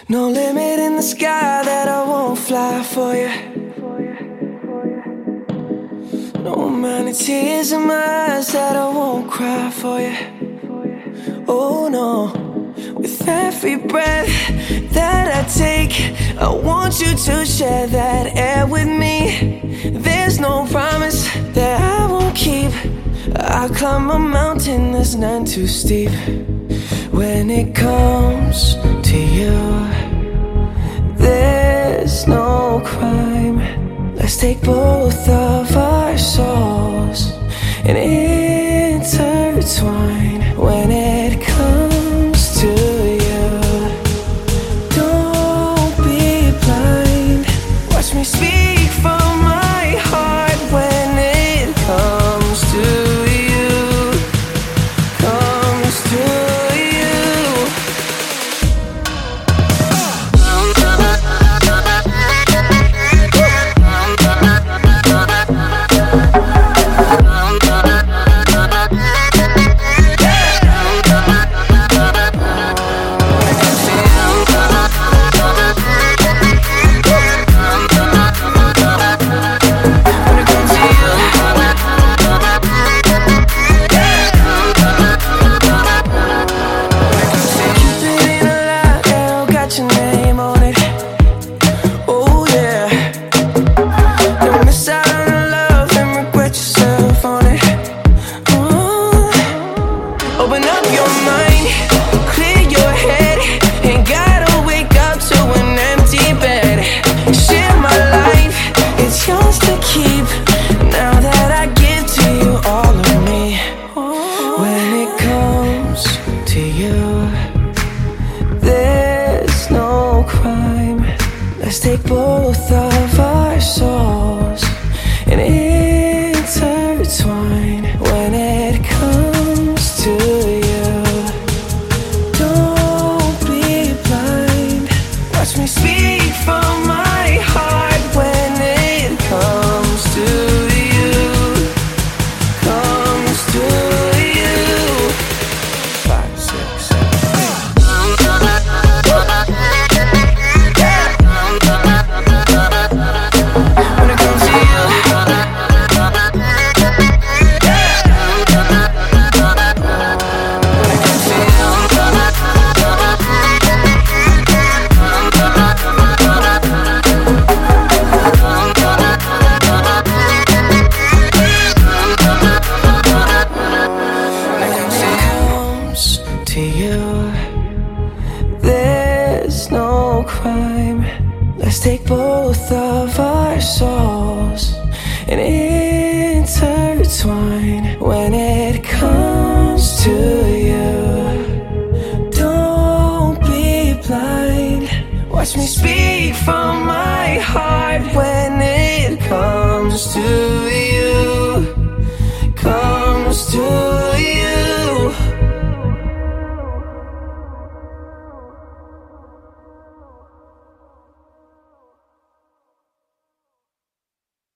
No limit in the sky that I won't fly for you. No amount of tears in my eyes that I won't cry for you. Oh no, with every breath that I take, I want you to share that air with me. There's no promise that I won't keep. I'll climb a mountain that's none too steep. When it comes to you, there's no crime. Let's take both of our souls and intertwine. When it comes to you, don't be blind. Watch me speak from my heart. When it comes to you, comes to you. Open up your mind, clear your head. Ain't gotta wake up to an empty bed. Share my life, it's yours to keep. Now that I give to you all of me. When it comes to you, there's no crime. Let's take both of our souls and intertwine. When it comes to you, don't be blind. Watch me speak from my heart. When it comes to you, comes to you. 5, 6, 7, 8. When it comes to you, to you, there's no crime. Let's take both of our souls and intertwine. When it comes to you, don't be blind. Watch me speak from my heart. When it comes to you.